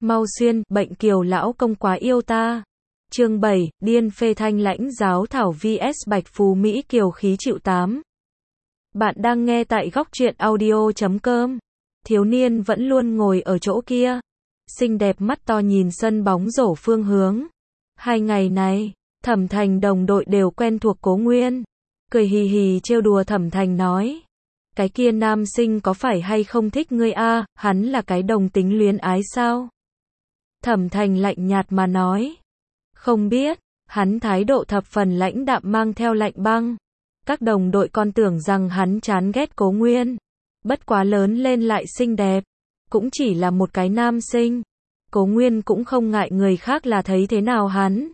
Mau xuyên, bệnh Kiều lão công quá yêu ta. Chương 7, điên phê Thanh Lãnh giáo thảo vs Bạch Phú Mỹ Kiều khí chịu 8. Bạn đang nghe tại góc truyện audio.com. Thiếu niên vẫn luôn ngồi ở chỗ kia, xinh đẹp mắt to nhìn sân bóng rổ phương hướng. 2 ngày này, Thẩm Thành đồng đội đều quen thuộc Cố Nguyên. Cười hì hì trêu đùa Thẩm Thành nói: cái kia nam sinh có phải hay không thích ngươi a, hắn là cái đồng tính luyến ái sao? Thẩm Thành lạnh nhạt mà nói: không biết. Hắn thái độ thập phần lãnh đạm mang theo lạnh băng. Các đồng đội còn tưởng rằng hắn chán ghét Cố Nguyên. Bất quá lớn lên lại xinh đẹp, cũng chỉ là một cái nam sinh. Cố Nguyên cũng không ngại người khác là thấy thế nào hắn.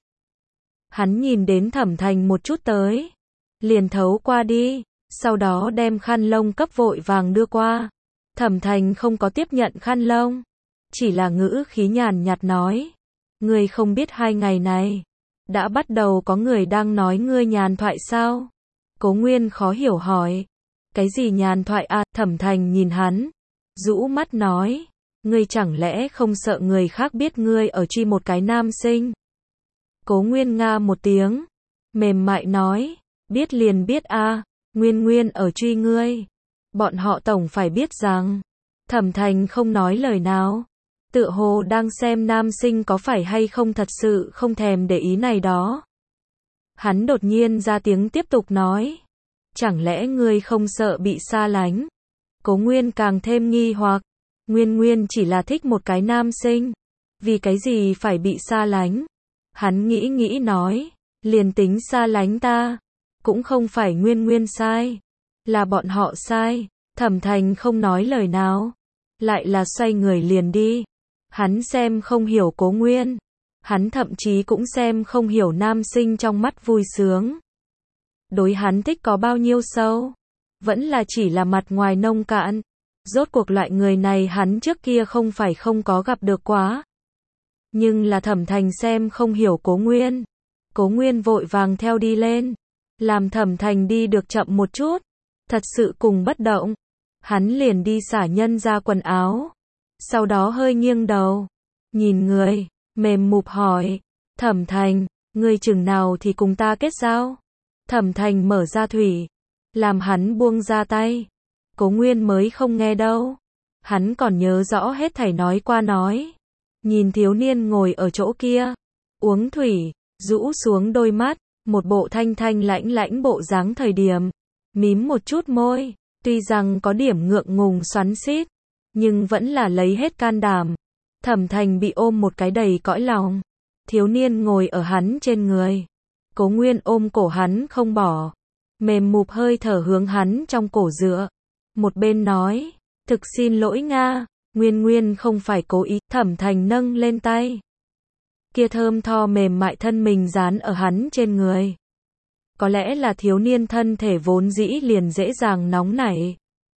Hắn nhìn đến Thẩm Thành một chút tới, liền thấu qua đi, sau đó đem khăn lông cấp vội vàng đưa qua. Thẩm Thành không có tiếp nhận khăn lông, chỉ là ngữ khí nhàn nhạt nói: ngươi không biết 2 ngày này đã bắt đầu có người đang nói ngươi nhàn thoại sao? Cố Nguyên khó hiểu hỏi: cái gì nhàn thoại à? Thẩm Thành nhìn hắn, rũ mắt nói: ngươi chẳng lẽ không sợ người khác biết ngươi ở truy một cái nam sinh? Cố Nguyên nga một tiếng, mềm mại nói: biết liền biết a, Nguyên Nguyên ở truy ngươi. Bọn họ tổng phải biết rằng. Thẩm Thành không nói lời nào, tựa hồ đang xem nam sinh có phải hay không thật sự không thèm để ý này đó. Hắn đột nhiên ra tiếng tiếp tục nói: chẳng lẽ ngươi không sợ bị xa lánh? Cố Nguyên càng thêm nghi hoặc, Nguyên Nguyên chỉ là thích một cái nam sinh, vì cái gì phải bị xa lánh? Hắn nghĩ nghĩ nói: liền tính xa lánh ta, cũng không phải Nguyên Nguyên sai, là bọn họ sai. Thẩm Thành không nói lời nào, lại là xoay người liền đi. Hắn xem không hiểu Cố Nguyên, hắn thậm chí cũng xem không hiểu nam sinh trong mắt vui sướng. Đối hắn thích có bao nhiêu sâu, vẫn là chỉ là mặt ngoài nông cạn. Rốt cuộc loại người này hắn trước kia không phải không có gặp được quá. Nhưng là Thẩm Thành xem không hiểu Cố Nguyên. Cố Nguyên vội vàng theo đi lên, làm Thẩm Thành đi được chậm một chút, thật sự cùng bất động. Hắn liền đi xả nhân ra quần áo, sau đó hơi nghiêng đầu, nhìn người, mềm mụp hỏi: Thẩm Thành, ngươi chừng nào thì cùng ta kết giao? Thẩm Thành mở ra thủy, làm hắn buông ra tay. Cố Nguyên mới không nghe đâu, hắn còn nhớ rõ hết thảy nói qua nói. Nhìn thiếu niên ngồi ở chỗ kia, uống thủy, rũ xuống đôi mắt, một bộ thanh thanh lãnh lãnh bộ dáng thời điểm, mím một chút môi, tuy rằng có điểm ngượng ngùng xoắn xít, nhưng vẫn là lấy hết can đảm. Thẩm Thành bị ôm một cái đầy cõi lòng. Thiếu niên ngồi ở hắn trên người, Cố Nguyên ôm cổ hắn không bỏ, mềm mụp hơi thở hướng hắn trong cổ dựa, một bên nói: thực xin lỗi Nga, Nguyên Nguyên không phải cố ý. Thẩm Thành nâng lên tay, kia thơm tho mềm mại thân mình dán ở hắn trên người. Có lẽ là thiếu niên thân thể vốn dĩ liền dễ dàng nóng nảy.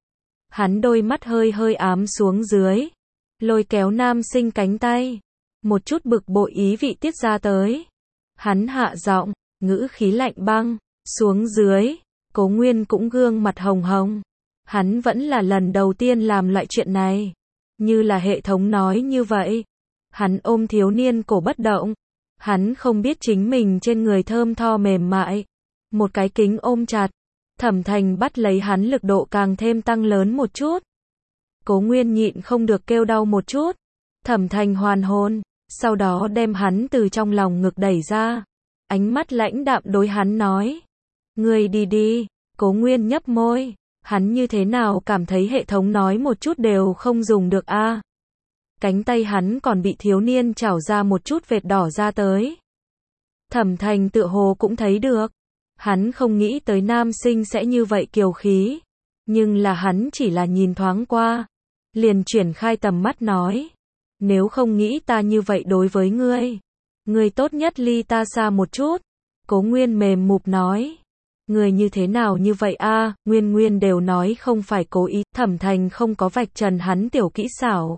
Hắn đôi mắt hơi hơi ám xuống dưới, lôi kéo nam sinh cánh tay, một chút bực bội ý vị tiết ra tới. Hắn hạ giọng, ngữ khí lạnh băng, xuống dưới. Cố Nguyên cũng gương mặt hồng hồng. Hắn vẫn là lần đầu tiên làm loại chuyện này. Như là hệ thống nói như vậy. Hắn ôm thiếu niên cổ bất động. Hắn không biết chính mình trên người thơm tho mềm mại. Một cái kính ôm chặt. Thẩm Thành bắt lấy hắn lực độ càng thêm tăng lớn một chút. Cố Nguyên nhịn không được kêu đau một chút. Thẩm Thành hoàn hồn, sau đó đem hắn từ trong lòng ngực đẩy ra. Ánh mắt lãnh đạm đối hắn nói: ngươi đi đi. Cố Nguyên nhấp môi, hắn như thế nào cảm thấy hệ thống nói một chút đều không dùng được a. Cánh tay hắn còn bị thiếu niên chảo ra một chút vệt đỏ ra tới. Thẩm Thành tựa hồ cũng thấy được. Hắn không nghĩ tới nam sinh sẽ như vậy kiều khí. Nhưng là hắn chỉ là nhìn thoáng qua, liền chuyển khai tầm mắt nói: nếu không nghĩ ta như vậy đối với ngươi, ngươi tốt nhất ly ta xa một chút. Cố Nguyên mềm mụp nói: ngươi như thế nào như vậy a? Nguyên Nguyên đều nói không phải cố ý. Thẩm Thành không có vạch trần hắn tiểu kỹ xảo.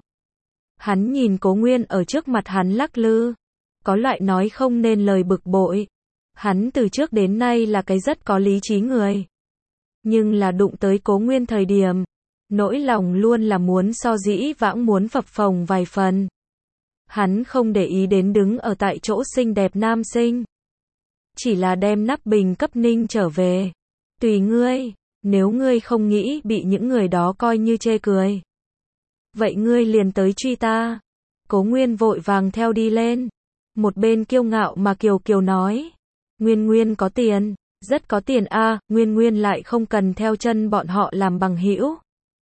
Hắn nhìn Cố Nguyên ở trước mặt hắn lắc lư, có loại nói không nên lời bực bội. Hắn từ trước đến nay là cái rất có lý trí người. Nhưng là đụng tới Cố Nguyên thời điểm, nỗi lòng luôn là muốn so dĩ vãng muốn phập phồng vài phần. Hắn không để ý đến đứng ở tại chỗ xinh đẹp nam sinh. Chỉ là đem nắp bình cấp ninh trở về. Tùy ngươi, nếu ngươi không nghĩ bị những người đó coi như chê cười. Vậy ngươi liền tới truy ta. Cố Nguyên vội vàng theo đi lên. Một bên kiêu ngạo mà Kiều Kiều nói. Nguyên Nguyên có tiền, rất có tiền a. Nguyên Nguyên lại không cần theo chân bọn họ làm bằng hữu.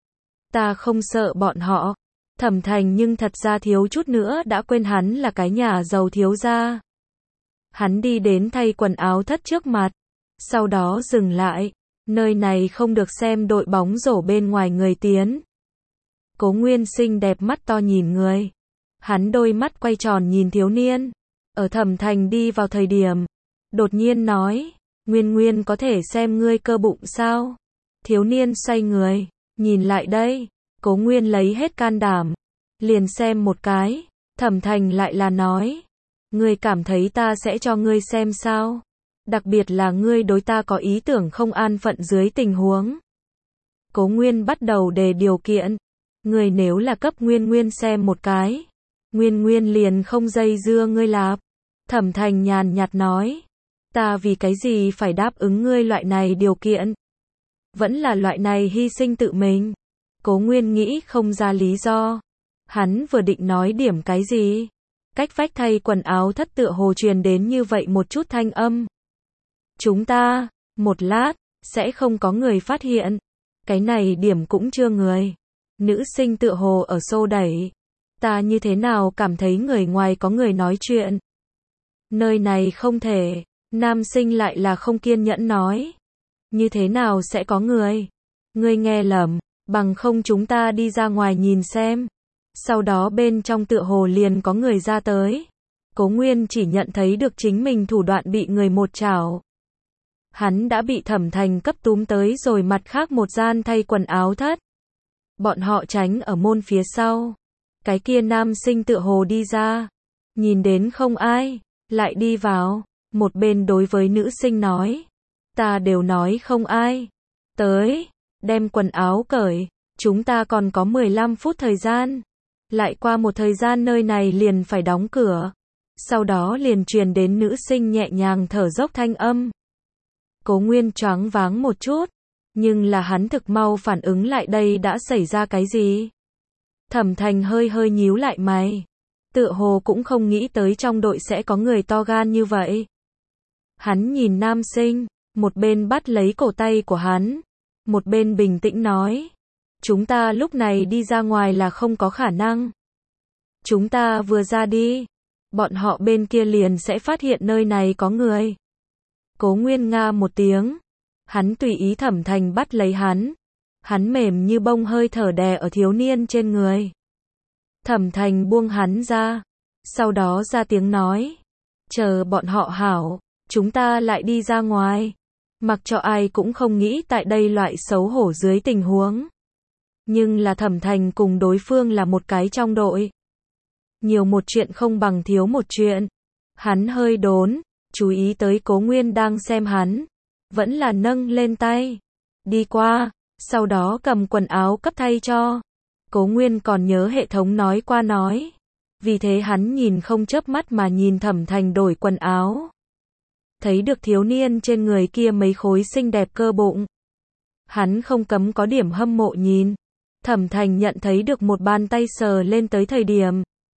Ta không sợ bọn họ. Thẩm Thành nhưng thật ra thiếu chút nữa đã quên hắn là cái nhà giàu thiếu gia. Hắn đi đến thay quần áo thất trước mặt. Sau đó dừng lại. Nơi này không được xem đội bóng rổ bên ngoài người tiến. Cố Nguyên xinh đẹp mắt to nhìn người. Hắn đôi mắt quay tròn nhìn thiếu niên. Ở Thẩm Thành đi vào thời điểm. Đột nhiên nói. Nguyên Nguyên có thể xem ngươi cơ bụng sao? Thiếu niên xoay người. Nhìn lại đây. Cố Nguyên lấy hết can đảm. Liền xem một cái. Thẩm Thành lại là nói. Ngươi cảm thấy ta sẽ cho ngươi xem sao? Đặc biệt là ngươi đối ta có ý tưởng không an phận dưới tình huống. Cố Nguyên bắt đầu đề điều kiện. Ngươi nếu là cấp Nguyên Nguyên xem một cái. Nguyên Nguyên liền không dây dưa ngươi lạp. Thẩm Thành nhàn nhạt nói. Ta vì cái gì phải đáp ứng ngươi loại này điều kiện? Vẫn là loại này hy sinh tự mình. Cố Nguyên nghĩ không ra lý do. Hắn vừa định nói điểm cái gì. Cách vách thay quần áo thất tựa hồ truyền đến như vậy một chút thanh âm. Chúng ta, một lát, sẽ không có người phát hiện. Cái này điểm cũng chưa người. Nữ sinh tựa hồ ở xô đẩy. Ta như thế nào cảm thấy người ngoài có người nói chuyện. Nơi này không thể. Nam sinh lại là không kiên nhẫn nói. Như thế nào sẽ có người? Ngươi nghe lầm, bằng không chúng ta đi ra ngoài nhìn xem. Sau đó bên trong tựa hồ liền có người ra tới. Cố Nguyên chỉ nhận thấy được chính mình thủ đoạn bị người một chảo. Hắn đã bị Thẩm Thành cấp túm tới rồi mặt khác một gian thay quần áo thất. Bọn họ tránh ở môn phía sau. Cái kia nam sinh tựa hồ đi ra. Nhìn đến không ai, lại đi vào. Một bên đối với nữ sinh nói. Ta đều nói không ai. Tới, đem quần áo cởi. Chúng ta còn có 15 phút thời gian. Lại qua một thời gian nơi này liền phải đóng cửa. Sau đó liền truyền đến nữ sinh nhẹ nhàng thở dốc thanh âm. Cố Nguyên choáng váng một chút. Nhưng là hắn thực mau phản ứng lại đây đã xảy ra cái gì. Thẩm Thành hơi hơi nhíu lại mày. Tựa hồ cũng không nghĩ tới trong đội sẽ có người to gan như vậy. Hắn nhìn nam sinh, một bên bắt lấy cổ tay của hắn, một bên bình tĩnh nói. Chúng ta lúc này đi ra ngoài là không có khả năng. Chúng ta vừa ra đi, bọn họ bên kia liền sẽ phát hiện nơi này có người. Cố Nguyên nga một tiếng. Hắn tùy ý Thẩm Thành bắt lấy hắn. Hắn mềm như bông hơi thở đè ở thiếu niên trên người. Thẩm Thành buông hắn ra. Sau đó ra tiếng nói. Chờ bọn họ hảo, chúng ta lại đi ra ngoài. Mặc cho ai cũng không nghĩ tại đây loại xấu hổ dưới tình huống. Nhưng là Thẩm Thành cùng đối phương là một cái trong đội. Nhiều một chuyện không bằng thiếu một chuyện. Hắn hơi đốn, chú ý tới Cố Nguyên đang xem hắn. Vẫn là nâng lên tay. Đi qua, sau đó cầm quần áo cấp thay cho. Cố Nguyên còn nhớ hệ thống nói qua nói. Vì thế hắn nhìn không chớp mắt mà nhìn Thẩm Thành đổi quần áo. Thấy được thiếu niên trên người kia mấy khối xinh đẹp cơ bụng. Hắn không cấm có điểm hâm mộ nhìn. Thẩm Thành nhận thấy được một bàn tay sờ lên tới thời điểm.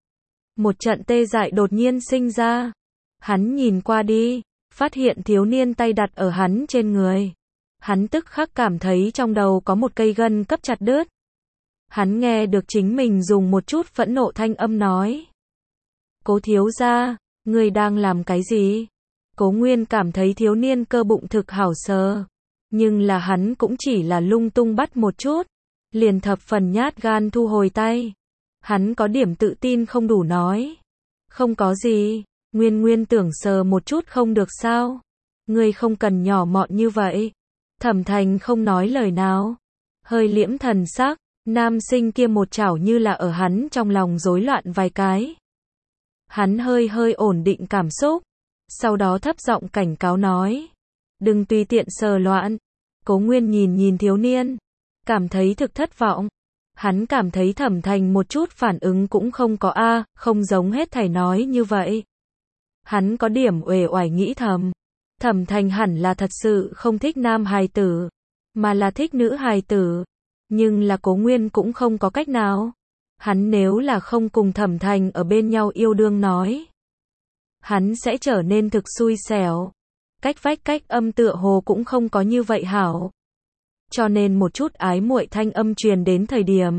Một trận tê dại đột nhiên sinh ra. Hắn nhìn qua đi, phát hiện thiếu niên tay đặt ở hắn trên người. Hắn tức khắc cảm thấy trong đầu có một cây gân cấp chặt đứt. Hắn nghe được chính mình dùng một chút phẫn nộ thanh âm nói. Cố thiếu gia, ngươi đang làm cái gì? Cố Nguyên cảm thấy thiếu niên cơ bụng thực hảo sờ. Nhưng là hắn cũng chỉ là lung tung bắt một chút. Liền thập phần nhát gan thu hồi tay. Hắn có điểm tự tin không đủ nói. Không có gì, Nguyên Nguyên tưởng sờ một chút không được sao? Ngươi không cần nhỏ mọn như vậy. Thẩm Thành không nói lời nào. Hơi liễm thần sắc, nam sinh kia một chảo như là ở hắn trong lòng rối loạn vài cái. Hắn hơi hơi ổn định cảm xúc. Sau đó thấp giọng cảnh cáo nói. Đừng tùy tiện sờ loạn. Cố Nguyên nhìn nhìn thiếu niên. Cảm thấy thực thất vọng. Hắn cảm thấy Thẩm Thành một chút phản ứng cũng không có không giống hết thảy nói như vậy. Hắn có điểm uể oải nghĩ thầm. Thẩm Thành hẳn là thật sự không thích nam hài tử, mà là thích nữ hài tử. Nhưng là Cố Nguyên cũng không có cách nào. Hắn nếu là không cùng Thẩm Thành ở bên nhau yêu đương nói, hắn sẽ trở nên thực xui xẻo. Cách vách cách âm tựa hồ cũng không có như vậy hảo. Cho nên một chút ái muội thanh âm truyền đến thời điểm,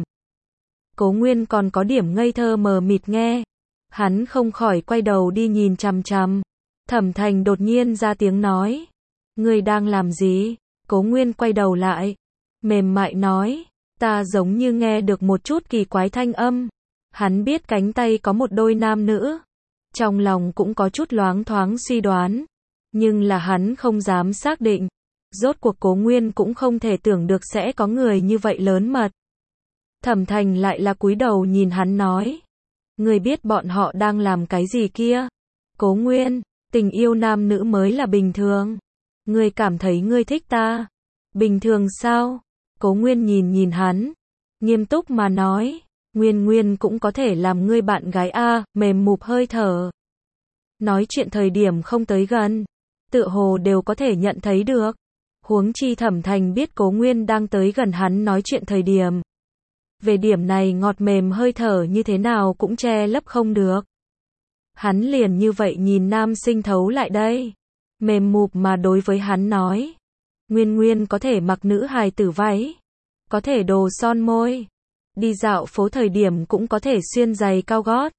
Cố Nguyên còn có điểm ngây thơ mờ mịt nghe. Hắn không khỏi quay đầu đi nhìn chằm chằm. Thẩm Thành đột nhiên ra tiếng nói. Ngươi đang làm gì? Cố Nguyên quay đầu lại. Mềm mại nói. Ta giống như nghe được một chút kỳ quái thanh âm. Hắn biết cánh tay có một đôi nam nữ. Trong lòng cũng có chút loáng thoáng suy đoán. Nhưng là hắn không dám xác định. Rốt cuộc Cố Nguyên cũng không thể tưởng được sẽ có người như vậy lớn mật. Thẩm Thành lại là cúi đầu nhìn hắn nói. Ngươi biết bọn họ đang làm cái gì kia? Cố Nguyên, tình yêu nam nữ mới là bình thường. Ngươi cảm thấy ngươi thích ta? Bình thường sao? Cố Nguyên nhìn hắn, nghiêm túc mà nói. Nguyên cũng có thể làm ngươi bạn gái mềm mụp hơi thở. Nói chuyện thời điểm không tới gần, tựa hồ đều có thể nhận thấy được. Huống chi Thẩm Thành biết Cố Nguyên đang tới gần hắn nói chuyện thời điểm. Về điểm này ngọt mềm hơi thở như thế nào cũng che lấp không được. Hắn liền như vậy nhìn nam sinh thấu lại đây. Mềm mụp mà đối với hắn nói. Nguyên có thể mặc nữ hài tử váy. Có thể đồ son môi. Đi dạo phố thời điểm cũng có thể xuyên giày cao gót.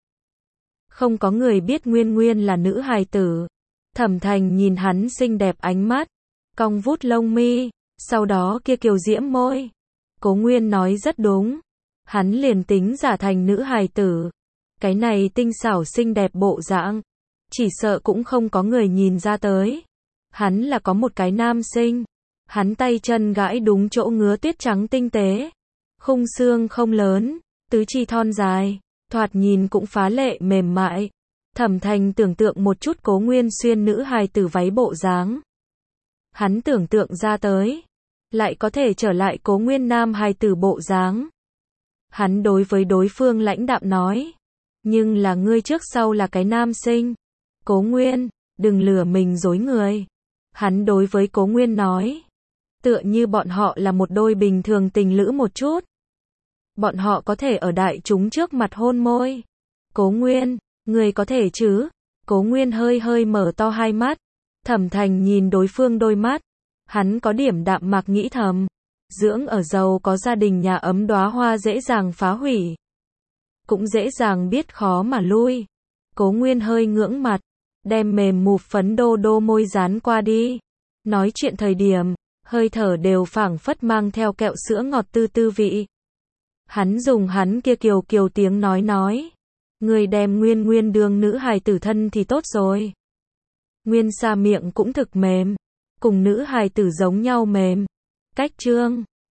Không có người biết Nguyên là nữ hài tử. Thẩm Thành nhìn hắn xinh đẹp ánh mắt. Cong vút lông mi. Sau đó kia kiều diễm môi. Cố Nguyên nói rất đúng. Hắn liền tính giả thành nữ hài tử. Cái này tinh xảo xinh đẹp bộ dạng, chỉ sợ cũng không có người nhìn ra tới. Hắn là có một cái nam sinh. Hắn tay chân gãi đúng chỗ ngứa tuyết trắng tinh tế. Khung xương không lớn, tứ chi thon dài, thoạt nhìn cũng phá lệ mềm mại. Thẩm Thành tưởng tượng một chút Cố Nguyên xuyên nữ hài tử váy bộ dáng. Hắn tưởng tượng ra tới, lại có thể trở lại Cố Nguyên nam hài tử bộ dáng. Hắn đối với đối phương lãnh đạm nói. Nhưng là ngươi trước sau là cái nam sinh. Cố Nguyên, đừng lừa mình dối người. Hắn đối với Cố Nguyên nói. Tựa như bọn họ là một đôi bình thường tình lữ một chút. Bọn họ có thể ở đại chúng trước mặt hôn môi. Cố Nguyên, ngươi có thể chứ? Cố Nguyên hơi mở to hai mắt. Thẩm Thành nhìn đối phương đôi mắt. Hắn có điểm đạm mạc nghĩ thầm. Dưỡng ở giàu có gia đình nhà ấm đóa hoa dễ dàng phá hủy. Cũng dễ dàng biết khó mà lui. Cố Nguyên hơi ngưỡng mặt. Đem mềm mụp phấn đô môi dán qua đi. Nói chuyện thời điểm, hơi thở đều phảng phất mang theo kẹo sữa ngọt tư vị. Hắn dùng hắn kia kiều tiếng nói. Người đem Nguyên đương nữ hài tử thân thì tốt rồi. Nguyên Sa miệng cũng thực mềm. Cùng nữ hài tử giống nhau mềm. Cách chương